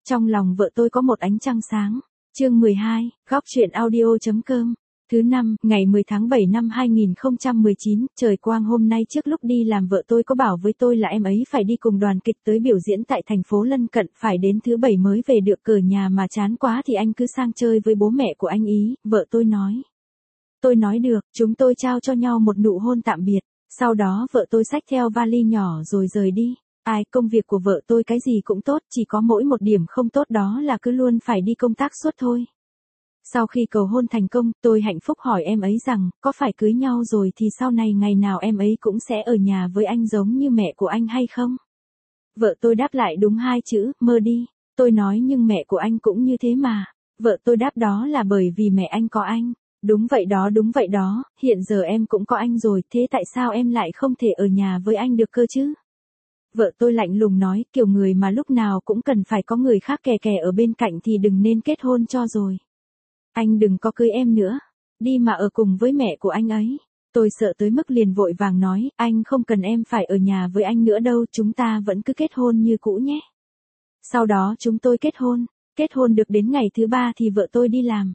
Trong lòng vợ tôi có một ánh trăng sáng. Chương 12, góc truyện audio.com. Thứ năm, ngày 10 tháng 7 năm 2019, trời quang hôm nay trước lúc đi làm vợ tôi có bảo với tôi là em ấy phải đi cùng đoàn kịch tới biểu diễn tại thành phố lân cận, phải đến thứ Bảy mới về được, cửa nhà mà chán quá thì anh cứ sang chơi với bố mẹ của anh ý, vợ tôi nói. Tôi nói được, chúng tôi trao cho nhau một nụ hôn tạm biệt, sau đó vợ tôi xách theo vali nhỏ rồi rời đi. Công việc của vợ tôi cái gì cũng tốt, chỉ có mỗi một điểm không tốt đó là cứ luôn phải đi công tác suốt thôi. Sau khi cầu hôn thành công, tôi hạnh phúc hỏi em ấy rằng, có phải cưới nhau rồi thì sau này ngày nào em ấy cũng sẽ ở nhà với anh giống như mẹ của anh hay không? Vợ tôi đáp lại đúng hai chữ, mơ đi. Tôi nói nhưng mẹ của anh cũng như thế mà. Vợ tôi đáp đó là bởi vì mẹ anh có anh. Đúng vậy đó, hiện giờ em cũng có anh rồi, thế tại sao em lại không thể ở nhà với anh được cơ chứ? Vợ tôi lạnh lùng nói, kiểu người mà lúc nào cũng cần phải có người khác kè kè ở bên cạnh thì đừng nên kết hôn cho rồi. Anh đừng có cưới em nữa, đi mà ở cùng với mẹ của anh ấy. Tôi sợ tới mức liền vội vàng nói, anh không cần em phải ở nhà với anh nữa đâu, chúng ta vẫn cứ kết hôn như cũ nhé. Sau đó chúng tôi kết hôn được đến ngày thứ 3 thì vợ tôi đi làm.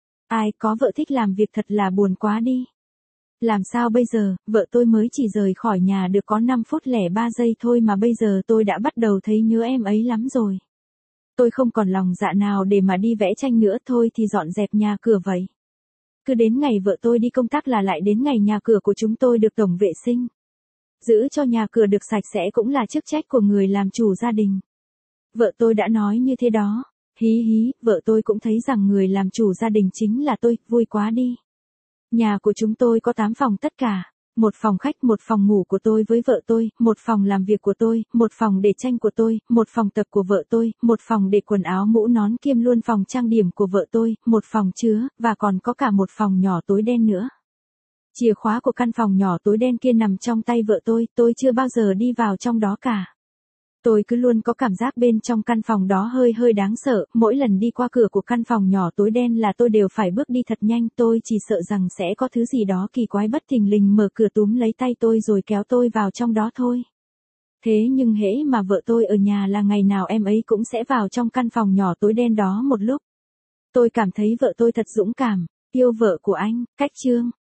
Có vợ thích làm việc thật là buồn quá đi. Làm sao bây giờ, vợ tôi mới chỉ rời khỏi nhà được có 5 phút 03 giây thôi mà bây giờ tôi đã bắt đầu thấy nhớ em ấy lắm rồi. Tôi không còn lòng dạ nào để mà đi vẽ tranh nữa, thôi thì dọn dẹp nhà cửa vậy. Cứ đến ngày vợ tôi đi công tác là lại đến ngày nhà cửa của chúng tôi được tổng vệ sinh. Giữ cho nhà cửa được sạch sẽ cũng là chức trách của người làm chủ gia đình. Vợ tôi đã nói như thế đó. Hí, vợ tôi cũng thấy rằng người làm chủ gia đình chính là tôi, vui quá đi. Nhà của chúng tôi có 8 phòng tất cả. Một phòng khách, một phòng ngủ của tôi với vợ tôi, một phòng làm việc của tôi, một phòng để tranh của tôi, một phòng tập của vợ tôi, một phòng để quần áo mũ nón kiêm luôn phòng trang điểm của vợ tôi, một phòng chứa, và còn có cả một phòng nhỏ tối đen nữa. Chìa khóa của căn phòng nhỏ tối đen kia nằm trong tay vợ tôi chưa bao giờ đi vào trong đó cả. Tôi cứ luôn có cảm giác bên trong căn phòng đó hơi đáng sợ, mỗi lần đi qua cửa của căn phòng nhỏ tối đen là tôi đều phải bước đi thật nhanh, tôi chỉ sợ rằng sẽ có thứ gì đó kỳ quái bất thình lình mở cửa túm lấy tay tôi rồi kéo tôi vào trong đó thôi. Thế nhưng hễ mà vợ tôi ở nhà là ngày nào em ấy cũng sẽ vào trong căn phòng nhỏ tối đen đó một lúc. Tôi cảm thấy vợ tôi thật dũng cảm, yêu vợ của anh, cách chương.